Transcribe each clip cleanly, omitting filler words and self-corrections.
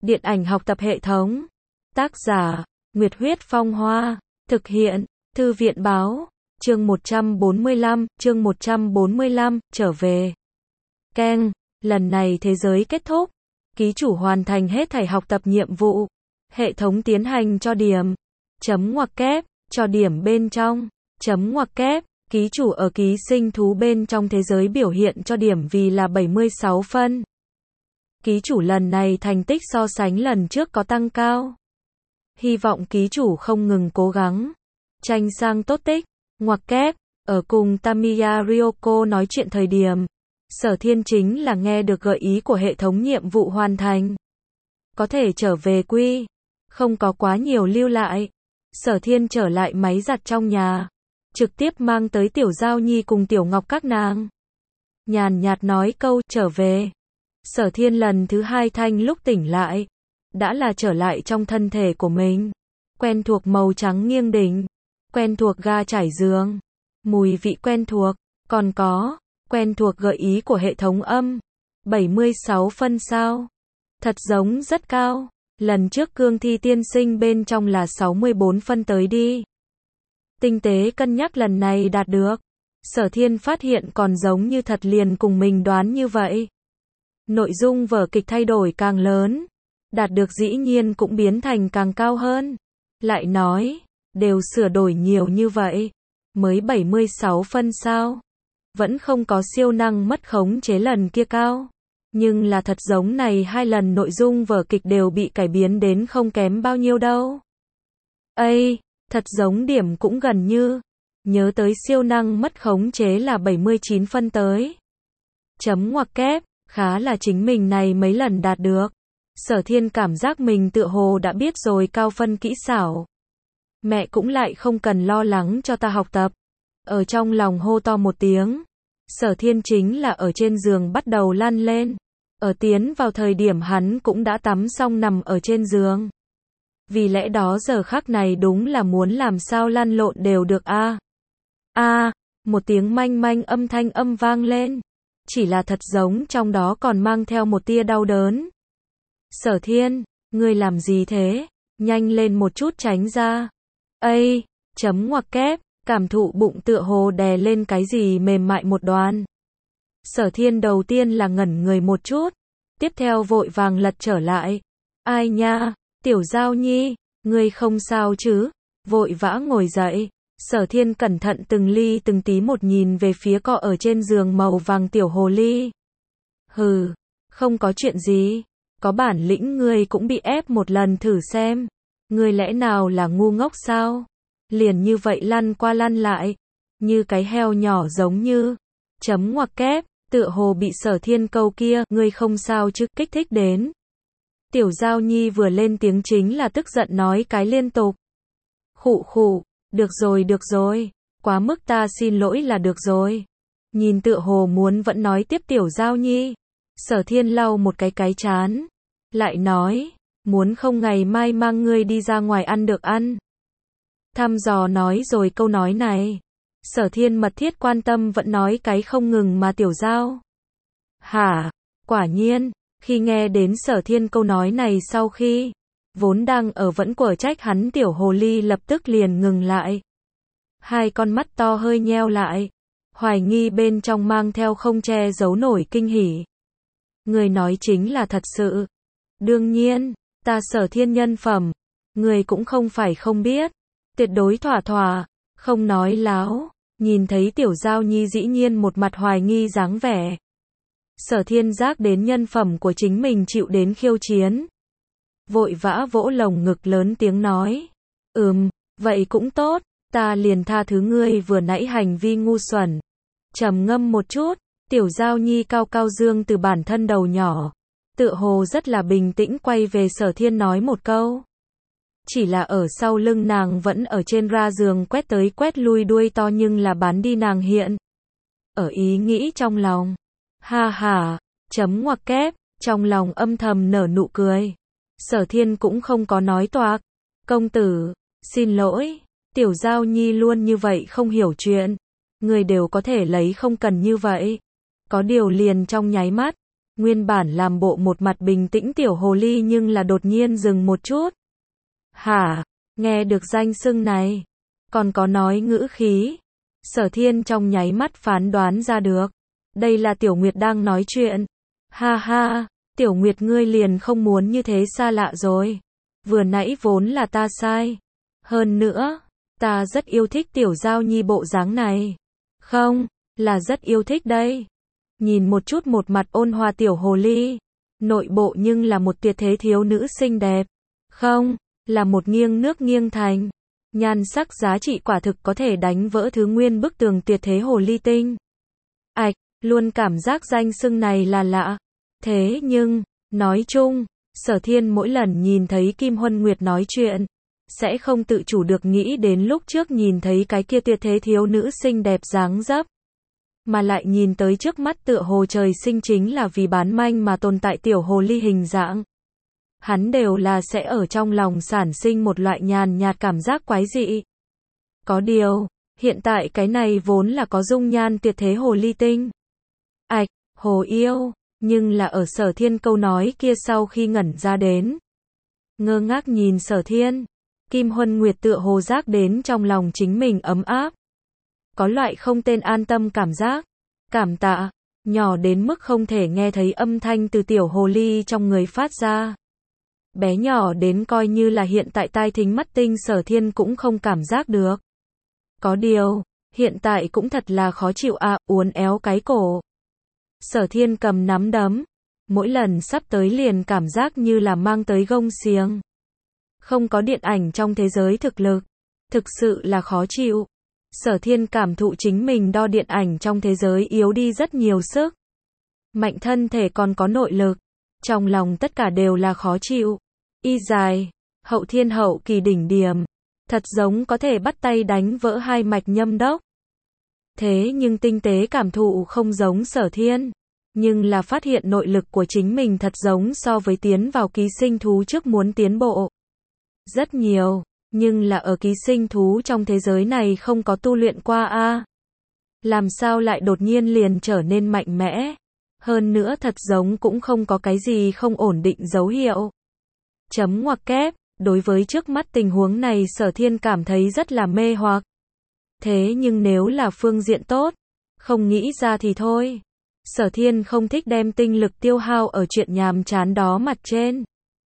Điện ảnh học tập hệ thống. Tác giả, Nguyệt Huyết Phong Hoa. Thực hiện, Thư viện Báo. Chương 145, trở về. Keng, lần này thế giới kết thúc. Ký chủ hoàn thành hết thảy học tập nhiệm vụ. Hệ thống tiến hành cho điểm. Chấm ngoặc kép, cho điểm bên trong. Chấm ngoặc kép, ký chủ ở ký sinh thú bên trong thế giới biểu hiện cho điểm vì là 76 phân. Ký chủ lần này thành tích so sánh lần trước có tăng cao. Hy vọng ký chủ không ngừng cố gắng. Tranh sang tốt tích. Ngoặc kép, ở cùng Tamiya Ryoko nói chuyện thời điểm. Sở Thiên chính là nghe được gợi ý của hệ thống nhiệm vụ hoàn thành. Có thể trở về quy. Không có quá nhiều lưu lại. Sở Thiên trở lại máy giặt trong nhà. Trực tiếp mang tới Tiểu Giao Nhi cùng Tiểu Ngọc các nàng. Nhàn nhạt nói câu trở về. Sở Thiên lần thứ hai thanh lúc tỉnh lại. Đã là trở lại trong thân thể của mình. Quen thuộc màu trắng nghiêng đỉnh. Quen thuộc ga trải giường. Mùi vị quen thuộc. Còn có, quen thuộc gợi ý của hệ thống âm. 76 phân sao. Thật giống rất cao. Lần trước cương thi tiên sinh bên trong là 64 phân tới đi. Tinh tế cân nhắc lần này đạt được. Sở Thiên phát hiện còn giống như thật liền cùng mình đoán như vậy. Nội dung vở kịch thay đổi càng lớn. Đạt được dĩ nhiên cũng biến thành càng cao hơn. Lại nói, đều sửa đổi nhiều như vậy. Mới 76 phân sao. Vẫn không có siêu năng mất khống chế lần kia cao. Nhưng là thật giống này hai lần nội dung vở kịch đều bị cải biến đến không kém bao nhiêu đâu. Ây, thật giống điểm cũng gần như. Nhớ tới siêu năng mất khống chế là 79 phân tới. Chấm ngoặc kép, khá là chính mình này mấy lần đạt được. Sở Thiên cảm giác mình tựa hồ đã biết rồi cao phân kỹ xảo. Mẹ cũng lại không cần lo lắng cho ta học tập. Ở trong lòng hô to một tiếng. Sở Thiên chính là ở trên giường bắt đầu lăn lên. Ở tiến vào thời điểm hắn cũng đã tắm xong nằm ở trên giường. Vì lẽ đó giờ khắc này đúng là muốn làm sao lăn lộn đều được a. Một tiếng manh manh âm thanh âm vang lên. Chỉ là thật giống trong đó còn mang theo một tia đau đớn. Sở Thiên, ngươi làm gì thế? Nhanh lên một chút tránh ra. Ây, chấm ngoặc kép, cảm thụ bụng tựa hồ đè lên cái gì mềm mại một đoàn. Sở Thiên đầu tiên là ngẩn người một chút. Tiếp theo vội vàng lật trở lại. Ai nha, Tiểu Giao Nhi, ngươi không sao chứ? Vội vã ngồi dậy. Sở Thiên cẩn thận từng ly từng tí một nhìn về phía cọ ở trên giường màu vàng tiểu hồ ly. Hừ, không có chuyện gì. Có bản lĩnh ngươi cũng bị ép một lần thử xem. Ngươi lẽ nào là ngu ngốc sao? Liền như vậy lăn qua lăn lại. Như cái heo nhỏ giống như. Chấm ngoặc kép, tựa hồ bị Sở Thiên câu kia, ngươi không sao chứ, kích thích đến. Tiểu Giao Nhi vừa lên tiếng chính là tức giận nói cái liên tục. Khụ khụ, được rồi, quá mức ta xin lỗi là được rồi. Nhìn tựa hồ muốn vẫn nói tiếp Tiểu Giao Nhi. Sở Thiên lau một cái chán. Lại nói, muốn không ngày mai mang ngươi đi ra ngoài ăn được ăn. Thăm dò nói rồi câu nói này. Sở Thiên mật thiết quan tâm vẫn nói cái không ngừng mà Tiểu Giao. Hả, quả nhiên, khi nghe đến Sở Thiên câu nói này sau khi, vốn đang ở vẫn quở trách hắn tiểu hồ ly lập tức liền ngừng lại. Hai con mắt to hơi nheo lại, hoài nghi bên trong mang theo không che giấu nổi kinh hỉ. Người nói chính là thật sự. Đương nhiên, ta Sở Thiên nhân phẩm, người cũng không phải không biết. Tuyệt đối thỏa, không nói láo. Nhìn thấy Tiểu Giao Nhi dĩ nhiên một mặt hoài nghi dáng vẻ. Sở Thiên giác đến nhân phẩm của chính mình chịu đến khiêu chiến. Vội vã vỗ lồng ngực lớn tiếng nói. Vậy cũng tốt, ta liền tha thứ ngươi vừa nãy hành vi ngu xuẩn. Trầm ngâm một chút, Tiểu Giao Nhi cao cao dương từ bản thân đầu nhỏ. Tựa hồ rất là bình tĩnh quay về Sở Thiên nói một câu. Chỉ là ở sau lưng nàng vẫn ở trên ra giường quét tới quét lui đuôi to nhưng là bán đi nàng hiện. Ở ý nghĩ trong lòng. Ha ha, chấm ngoặc kép, trong lòng âm thầm nở nụ cười. Sở Thiên cũng không có nói toạc. Công tử, xin lỗi, Tiểu Giao Nhi luôn như vậy không hiểu chuyện. Người đều có thể lấy không cần như vậy. Có điều liền trong nháy mắt. Nguyên bản làm bộ một mặt bình tĩnh tiểu hồ ly nhưng là đột nhiên dừng một chút. Hả, nghe được danh xưng này, còn có nói ngữ khí. Sở Thiên trong nháy mắt phán đoán ra được. Đây là Tiểu Nguyệt đang nói chuyện. Ha ha, Tiểu Nguyệt ngươi liền không muốn như thế xa lạ rồi. Vừa nãy vốn là ta sai. Hơn nữa, ta rất yêu thích Tiểu Giao Nhi bộ dáng này. Không, là rất yêu thích đây. Nhìn một chút một mặt ôn hòa tiểu hồ ly. Nội bộ nhưng là một tuyệt thế thiếu nữ xinh đẹp. Không, là một nghiêng nước nghiêng thành. Nhan sắc giá trị quả thực có thể đánh vỡ thứ nguyên bức tường tuyệt thế hồ ly tinh. Ảch, luôn cảm giác danh xưng này là lạ. Thế nhưng, nói chung, Sở Thiên mỗi lần nhìn thấy Kim Huân Nguyệt nói chuyện, sẽ không tự chủ được nghĩ đến lúc trước nhìn thấy cái kia tuyệt thế thiếu nữ xinh đẹp dáng dấp. Mà lại nhìn tới trước mắt tựa hồ trời sinh chính là vì bán manh mà tồn tại tiểu hồ ly hình dạng. Hắn đều là sẽ ở trong lòng sản sinh một loại nhàn nhạt cảm giác quái dị. Có điều, hiện tại cái này vốn là có dung nhan tuyệt thế hồ ly tinh. Ảch, hồ yêu, nhưng là ở Sở Thiên câu nói kia sau khi ngẩn ra đến. Ngơ ngác nhìn Sở Thiên, Kim Huân Nguyệt tựa hồ giác đến trong lòng chính mình ấm áp. Có loại không tên an tâm cảm giác. Cảm tạ, nhỏ đến mức không thể nghe thấy âm thanh từ tiểu hồ ly trong người phát ra. Bé nhỏ đến coi như là hiện tại tai thính mắt tinh Sở Thiên cũng không cảm giác được. Có điều, hiện tại cũng thật là khó chịu uốn éo cái cổ. Sở Thiên cầm nắm đấm, mỗi lần sắp tới liền cảm giác như là mang tới gông xiềng. Không có điện ảnh trong thế giới thực lực, thực sự là khó chịu. Sở Thiên cảm thụ chính mình đo điện ảnh trong thế giới yếu đi rất nhiều sức. Mạnh thân thể còn có nội lực, trong lòng tất cả đều là khó chịu. Y dài, hậu thiên hậu kỳ đỉnh điểm, thật giống có thể bắt tay đánh vỡ hai mạch nhâm đốc. Thế nhưng tinh tế cảm thụ không giống Sở Thiên, nhưng là phát hiện nội lực của chính mình thật giống so với tiến vào ký sinh thú trước muốn tiến bộ. Rất nhiều, nhưng là ở ký sinh thú trong thế giới này không có tu luyện qua Làm sao lại đột nhiên liền trở nên mạnh mẽ? Hơn nữa thật giống cũng không có cái gì không ổn định dấu hiệu. Chấm ngoặc kép, đối với trước mắt tình huống này Sở Thiên cảm thấy rất là mê hoặc. Thế nhưng nếu là phương diện tốt, không nghĩ ra thì thôi. Sở Thiên không thích đem tinh lực tiêu hao ở chuyện nhàm chán đó mặt trên.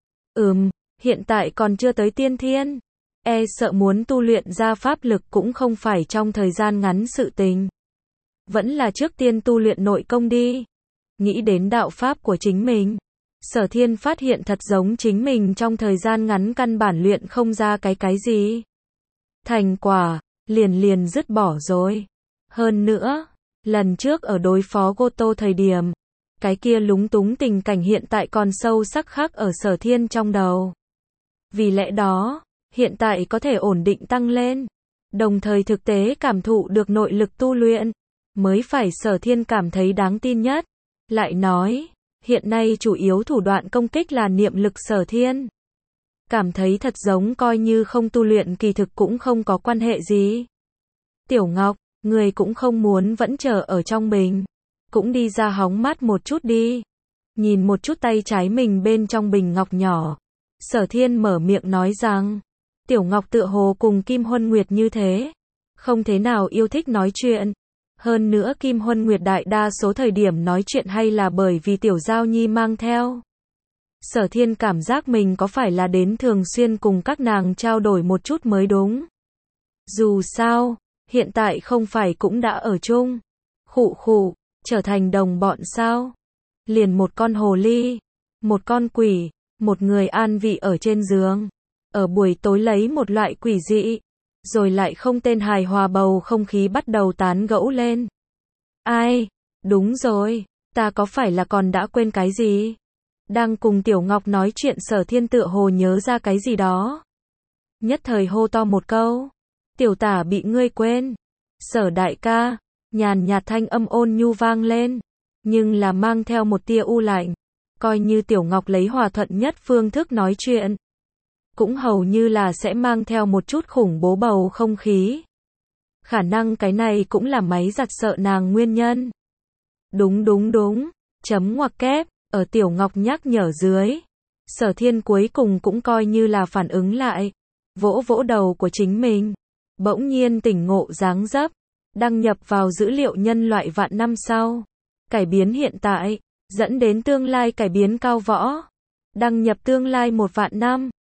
Hiện tại còn chưa tới tiên thiên. Sợ muốn tu luyện ra pháp lực cũng không phải trong thời gian ngắn sự tình. Vẫn là trước tiên tu luyện nội công đi. Nghĩ đến đạo pháp của chính mình. Sở Thiên phát hiện thật giống chính mình trong thời gian ngắn căn bản luyện không ra cái gì. Thành quả, liền dứt bỏ rồi. Hơn nữa, lần trước ở đối phó Goto thời điểm, cái kia lúng túng tình cảnh hiện tại còn sâu sắc khắc ở Sở Thiên trong đầu. Vì lẽ đó, hiện tại có thể ổn định tăng lên, đồng thời thực tế cảm thụ được nội lực tu luyện, mới phải Sở Thiên cảm thấy đáng tin nhất. Lại nói, hiện nay chủ yếu thủ đoạn công kích là niệm lực Sở Thiên. Cảm thấy thật giống coi như không tu luyện kỳ thực cũng không có quan hệ gì. Tiểu Ngọc, người cũng không muốn vẫn chờ ở trong bình. Cũng đi ra hóng mát một chút đi. Nhìn một chút tay trái mình bên trong bình ngọc nhỏ. Sở Thiên mở miệng nói rằng, Tiểu Ngọc tựa hồ cùng Kim Huân Nguyệt như thế. Không thế nào yêu thích nói chuyện. Hơn nữa Kim Huân Nguyệt đại đa số thời điểm nói chuyện hay là bởi vì Tiểu Giao Nhi mang theo. Sở Thiên cảm giác mình có phải là đến thường xuyên cùng các nàng trao đổi một chút mới đúng. Dù sao, hiện tại không phải cũng đã ở chung. Khụ, trở thành đồng bọn sao? Liền một con hồ ly, một con quỷ, một người an vị ở trên giường. Ở buổi tối lấy một loại quỷ dị, rồi lại không tên hài hòa bầu không khí bắt đầu tán gẫu lên. Ai? Đúng rồi, ta có phải là còn đã quên cái gì? Đang cùng Tiểu Ngọc nói chuyện Sở Thiên tựa hồ nhớ ra cái gì đó. Nhất thời hô to một câu. Tiểu tả bị ngươi quên. Sở đại ca, nhàn nhạt thanh âm ôn nhu vang lên. Nhưng là mang theo một tia u lạnh. Coi như Tiểu Ngọc lấy hòa thuận nhất phương thức nói chuyện. Cũng hầu như là sẽ mang theo một chút khủng bố bầu không khí. Khả năng cái này cũng là máy giặt sợ nàng nguyên nhân. Đúng. Chấm ngoặc kép. Ở Tiểu Ngọc nhắc nhở dưới, Sở Thiên cuối cùng cũng coi như là phản ứng lại, vỗ vỗ đầu của chính mình, bỗng nhiên tỉnh ngộ dáng dấp, đăng nhập vào dữ liệu nhân loại vạn năm sau, cải biến hiện tại, dẫn đến tương lai cải biến cao võ, đăng nhập tương lai 1 vạn năm.